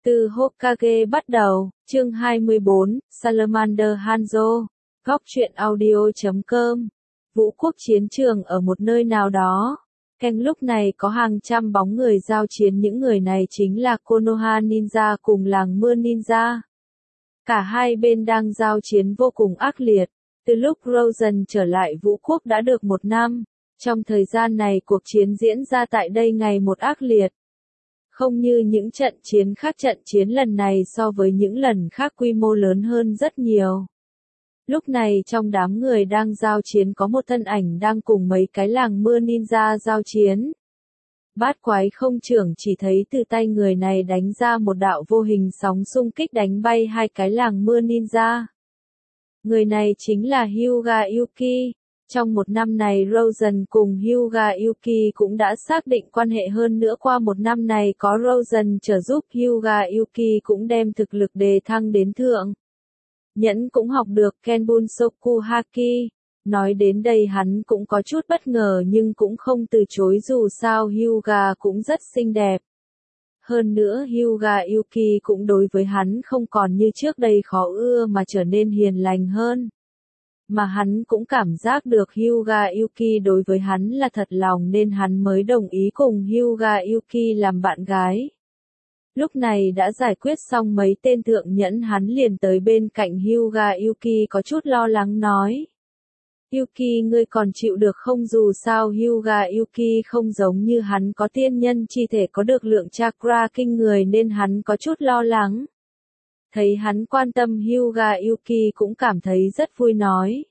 Từ Hokage bắt đầu, chương 24, Salamander Hanzo, góc truyện audio.com. Vũ quốc chiến trường ở một nơi nào đó. Ken lúc này có hàng trăm bóng người giao chiến, những người này chính là Konoha Ninja cùng làng mưa Ninja. Cả hai bên đang giao chiến vô cùng ác liệt. Từ lúc Rosen trở lại Vũ quốc đã được một năm. Trong thời gian này cuộc chiến diễn ra tại đây ngày một ác liệt. Không như những trận chiến khác, trận chiến lần này so với những lần khác quy mô lớn hơn rất nhiều. Lúc này trong đám người đang giao chiến có một thân ảnh đang cùng mấy cái làng mưa ninja giao chiến. Bát quái không trưởng chỉ thấy từ tay người này đánh ra một đạo vô hình sóng xung kích đánh bay hai cái làng mưa ninja. Người này chính là Hyuga Yuki. Trong một năm này Rosen cùng Hyuga Yuki cũng đã xác định quan hệ, hơn nữa qua một năm này có Rosen trợ giúp Hyuga Yuki cũng đem thực lực đề thăng đến thượng. Nhẫn cũng học được Kenbunsoku Haki. Nói đến đây hắn cũng có chút bất ngờ nhưng cũng không từ chối, dù sao Hyuga cũng rất xinh đẹp. Hơn nữa Hyuga Yuki cũng đối với hắn không còn như trước đây khó ưa mà trở nên hiền lành hơn. Mà hắn cũng cảm giác được Hyuga Yuki đối với hắn là thật lòng nên hắn mới đồng ý cùng Hyuga Yuki làm bạn gái. Lúc này đã giải quyết xong mấy tên thượng nhẫn, hắn liền tới bên cạnh Hyuga Yuki có chút lo lắng nói. Yuki, ngươi còn chịu được không? Dù sao Hyuga Yuki không giống như hắn có tiên nhân chi thể có được lượng chakra kinh người nên hắn có chút lo lắng. Thấy hắn quan tâm Hyuga Yuki cũng cảm thấy rất vui nói.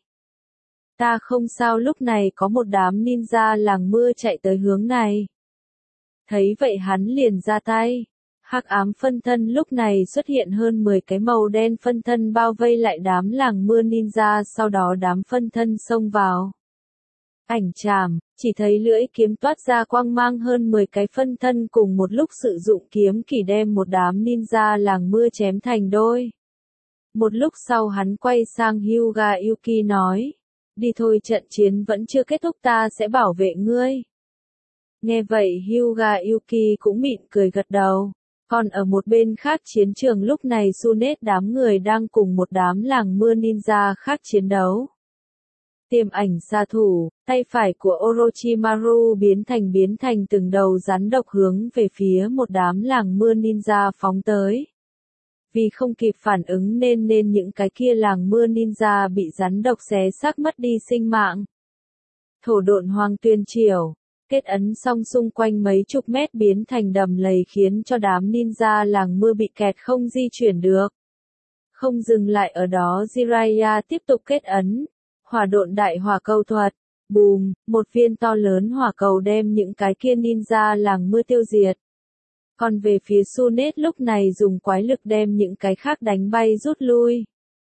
Ta không sao. Lúc này có một đám ninja làng mưa chạy tới hướng này. Thấy vậy hắn liền ra tay. Hắc ám phân thân lúc này xuất hiện, hơn 10 cái màu đen phân thân bao vây lại đám làng mưa ninja, sau đó đám phân thân xông vào. Ảnh chàm, chỉ thấy lưỡi kiếm toát ra quang mang, hơn 10 cái phân thân cùng một lúc sử dụng kiếm kỷ đem một đám ninja làng mưa chém thành đôi. Một lúc sau hắn quay sang Hyuga Yuki nói, đi thôi, trận chiến vẫn chưa kết thúc, ta sẽ bảo vệ ngươi. Nghe vậy Hyuga Yuki cũng mỉm cười gật đầu. Còn ở một bên khác chiến trường lúc này Tsunade đám người đang cùng một đám làng mưa ninja khác chiến đấu. Tiềm ảnh xạ thủ, tay phải của Orochimaru biến thành từng đầu rắn độc hướng về phía một đám làng mưa ninja phóng tới. Vì không kịp phản ứng nên những cái kia làng mưa ninja bị rắn độc xé xác mất đi sinh mạng. Thổ độn hoàng tuyên triều, kết ấn xong xung quanh mấy chục mét biến thành đầm lầy khiến cho đám ninja làng mưa bị kẹt không di chuyển được. Không dừng lại ở đó, Jiraiya tiếp tục kết ấn. Hỏa độn đại hỏa cầu thuật, bùm, một viên to lớn hỏa cầu đem những cái kia ninja làng mưa tiêu diệt. Còn về phía Tsunade lúc này dùng quái lực đem những cái khác đánh bay rút lui.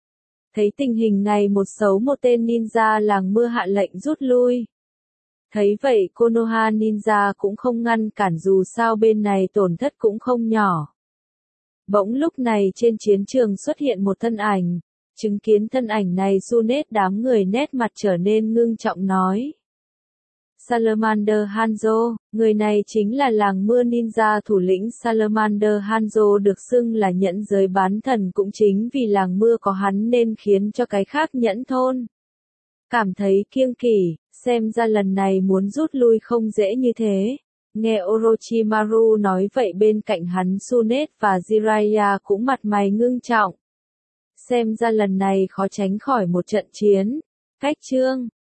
Thấy tình hình này, một tên ninja làng mưa hạ lệnh rút lui. Thấy vậy Konoha Ninja cũng không ngăn cản, dù sao bên này tổn thất cũng không nhỏ. Bỗng lúc này trên chiến trường xuất hiện một thân ảnh. Chứng kiến thân ảnh này Tsunade đám người nét mặt trở nên ngưng trọng nói. Salamander Hanzo, người này chính là làng mưa ninja thủ lĩnh Salamander Hanzo, được xưng là nhẫn giới bán thần, cũng chính vì làng mưa có hắn nên khiến cho cái khác nhẫn thôn cảm thấy kiêng kỵ, xem ra lần này muốn rút lui không dễ như thế. Nghe Orochimaru nói vậy bên cạnh hắn Tsunade và Jiraiya cũng mặt mày ngưng trọng. Xem ra lần này khó tránh khỏi một trận chiến. Cách chương